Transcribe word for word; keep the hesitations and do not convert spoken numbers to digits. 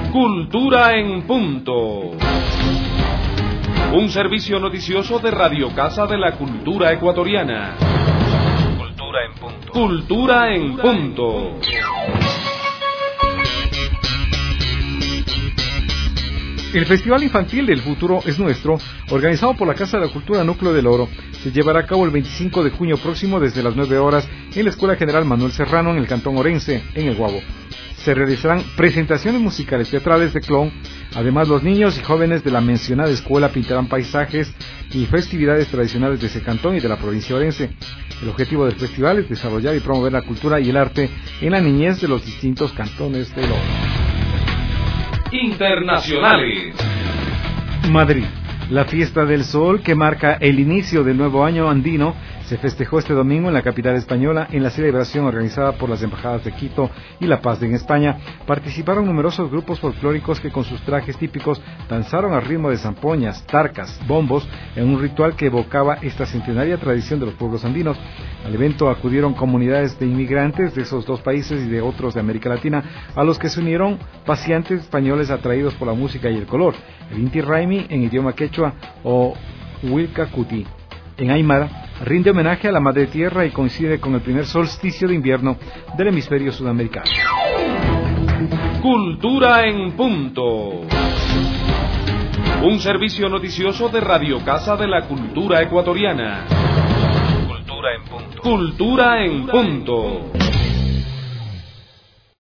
Cultura en punto. Un servicio noticioso de Radio Casa de la Cultura Ecuatoriana. Cultura en punto. Cultura en punto. El Festival Infantil del Futuro es Nuestro, organizado por la Casa de la Cultura Núcleo del Oro, se llevará a cabo el veinticinco de junio próximo desde las nueve horas en la Escuela General Manuel Serrano en el Cantón Orense, en El Guabo. Se realizarán presentaciones musicales teatrales de clown. Además, los niños y jóvenes de la mencionada escuela pintarán paisajes y festividades tradicionales de ese cantón y de la provincia orense. El objetivo del festival es desarrollar y promover la cultura y el arte en la niñez de los distintos cantones del Oro. Internacionales. Madrid. La Fiesta del Sol, que marca el inicio del nuevo año andino, se festejó este domingo en la capital española en la celebración organizada por las embajadas de Quito y La Paz en España. Participaron numerosos grupos folclóricos que con sus trajes típicos danzaron al ritmo de zampoñas, tarcas, bombos, en un ritual que evocaba esta centenaria tradición de los pueblos andinos. Al evento acudieron comunidades de inmigrantes de esos dos países y de otros de América Latina, a los que se unieron paseantes españoles atraídos por la música y el color, el Inti Raymi en idioma quechua o Wilca Cuti en aymara. Rinde homenaje a la Madre Tierra y coincide con el primer solsticio de invierno del hemisferio sudamericano. Cultura en punto. Un servicio noticioso de Radio Casa de la Cultura Ecuatoriana. Cultura en punto. Cultura en punto.